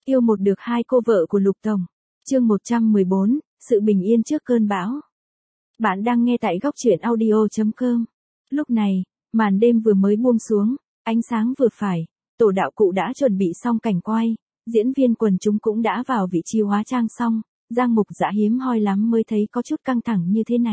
Yêu một được hai cô vợ của Lục Tổng. Chương 114, sự bình yên trước cơn bão. Bạn đang nghe tại góc truyện audio.com. Lúc này, màn đêm vừa mới buông xuống, ánh sáng vừa phải, tổ đạo cụ đã chuẩn bị xong cảnh quay, diễn viên quần chúng cũng đã vào vị trí hóa trang xong, Giang Mục Dã hiếm hoi lắm mới thấy có chút căng thẳng như thế này.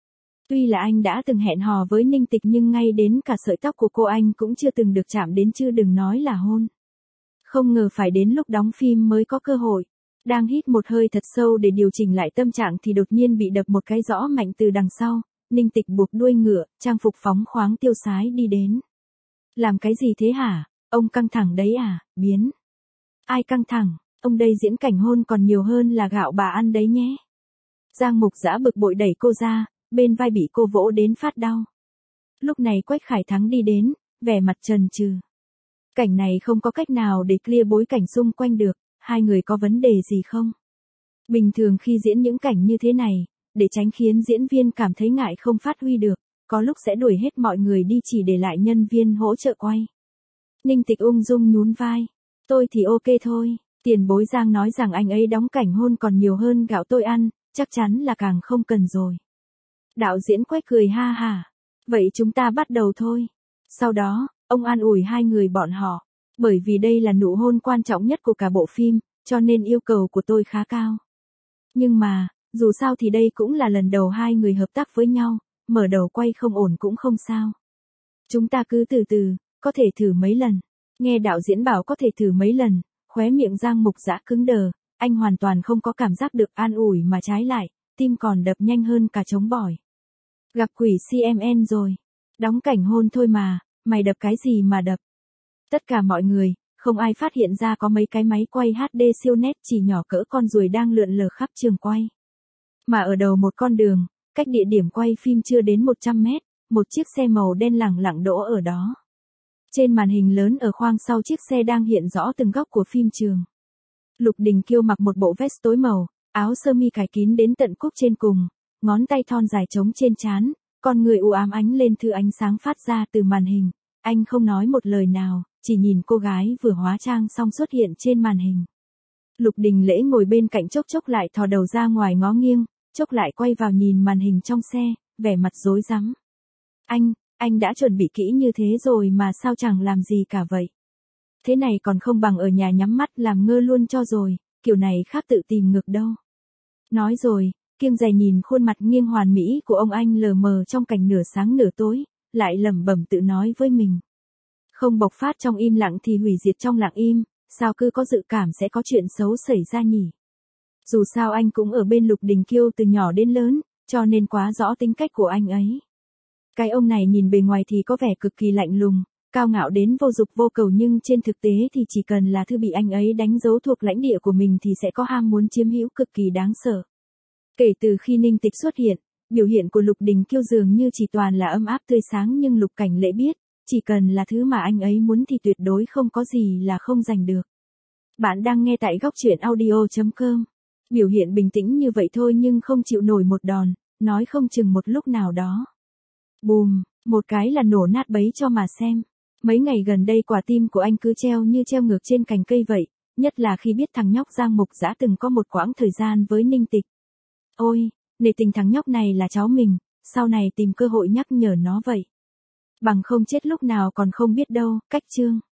Tuy là anh đã từng hẹn hò với Ninh Tịch nhưng ngay đến cả sợi tóc của cô anh cũng chưa từng được chạm đến, chứ đừng nói là hôn. Không ngờ phải đến lúc đóng phim mới có cơ hội. Đang hít một hơi thật sâu để điều chỉnh lại tâm trạng thì đột nhiên bị đập một cái rõ mạnh từ đằng sau. Ninh Tịch buộc đuôi ngựa, trang phục phóng khoáng tiêu sái đi đến. Làm cái gì thế hả? Ông căng thẳng đấy à? Biến. Ai căng thẳng? Ông đây diễn cảnh hôn còn nhiều hơn là gạo bà ăn đấy nhé. Giang Mục Dã bực bội đẩy cô ra, bên vai bị cô vỗ đến phát đau. Lúc này Quách Khải Thắng đi đến, vẻ mặt trần trừ. Cảnh này không có cách nào để clear bối cảnh xung quanh được, hai người có vấn đề gì không? Bình thường khi diễn những cảnh như thế này, để tránh khiến diễn viên cảm thấy ngại không phát huy được, có lúc sẽ đuổi hết mọi người đi chỉ để lại nhân viên hỗ trợ quay. Ninh Tịch ung dung nhún vai. Tôi thì ok thôi, tiền bối Giang nói rằng anh ấy đóng cảnh hôn còn nhiều hơn gạo tôi ăn, chắc chắn là càng không cần rồi. Đạo diễn Quách cười ha hả. Vậy chúng ta bắt đầu thôi. Sau đó, ông an ủi hai người bọn họ. Bởi vì đây là nụ hôn quan trọng nhất của cả bộ phim, cho nên yêu cầu của tôi khá cao. Nhưng mà, dù sao thì đây cũng là lần đầu hai người hợp tác với nhau, mở đầu quay không ổn cũng không sao. Chúng ta cứ từ từ, có thể thử mấy lần. Nghe đạo diễn bảo có thể thử mấy lần, khóe miệng Giang Mục Dã cứng đờ, anh hoàn toàn không có cảm giác được an ủi mà trái lại, tim còn đập nhanh hơn cả trống bỏi. Gặp quỷ CMN rồi. Đóng cảnh hôn thôi mà, mày đập cái gì mà đập. Tất cả mọi người, không ai phát hiện ra có mấy cái máy quay HD siêu nét chỉ nhỏ cỡ con ruồi đang lượn lờ khắp trường quay. Mà ở đầu một con đường, cách địa điểm quay phim chưa đến 100 mét, một chiếc xe màu đen lẳng lặng đỗ ở đó. Trên màn hình lớn ở khoang sau chiếc xe đang hiện rõ từng góc của phim trường. Lục Đình Kiêu mặc một bộ vest tối màu, áo sơ mi cài kín đến tận cúc trên cùng, ngón tay thon dài trống trên trán, con người u ám ánh lên thứ ánh sáng phát ra từ màn hình. Anh không nói một lời nào, chỉ nhìn cô gái vừa hóa trang xong xuất hiện trên màn hình. Lục Đình Lễ ngồi bên cạnh chốc chốc lại thò đầu ra ngoài ngó nghiêng, chốc lại quay vào nhìn màn hình trong xe, vẻ mặt rối rắm. Anh đã chuẩn bị kỹ như thế rồi mà sao chẳng làm gì cả vậy? Thế này còn không bằng ở nhà nhắm mắt làm ngơ luôn cho rồi, kiểu này khác tự tìm ngược đâu. Nói rồi, kiêng dè nhìn khuôn mặt nghiêng hoàn mỹ của ông anh lờ mờ trong cảnh nửa sáng nửa tối, lại lẩm bẩm tự nói với mình. Không bộc phát trong im lặng thì hủy diệt trong lặng im, sao cứ có dự cảm sẽ có chuyện xấu xảy ra nhỉ? Dù sao anh cũng ở bên Lục Đình Kiêu từ nhỏ đến lớn, cho nên quá rõ tính cách của anh ấy. Cái ông này nhìn bề ngoài thì có vẻ cực kỳ lạnh lùng, cao ngạo đến vô dục vô cầu, nhưng trên thực tế thì chỉ cần là thứ bị anh ấy đánh dấu thuộc lãnh địa của mình thì sẽ có ham muốn chiếm hữu cực kỳ đáng sợ. Kể từ khi Ninh Tịch xuất hiện, biểu hiện của Lục Đình Kiêu dường như chỉ toàn là ấm áp tươi sáng, nhưng Lục Cảnh Lễ biết, chỉ cần là thứ mà anh ấy muốn thì tuyệt đối không có gì là không giành được. Bạn đang nghe tại góc truyện audio.com. Biểu hiện bình tĩnh như vậy thôi nhưng không chịu nổi một đòn, nói không chừng một lúc nào đó. Bùm, một cái là nổ nát bấy cho mà xem. Mấy ngày gần đây quả tim của anh cứ treo như treo ngược trên cành cây vậy, nhất là khi biết thằng nhóc Giang Mục Dã từng có một quãng thời gian với Ninh Tịch. Ôi, nể tình thằng nhóc này là cháu mình, sau này tìm cơ hội nhắc nhở nó vậy. Bằng không chết lúc nào còn không biết đâu. Cách chương.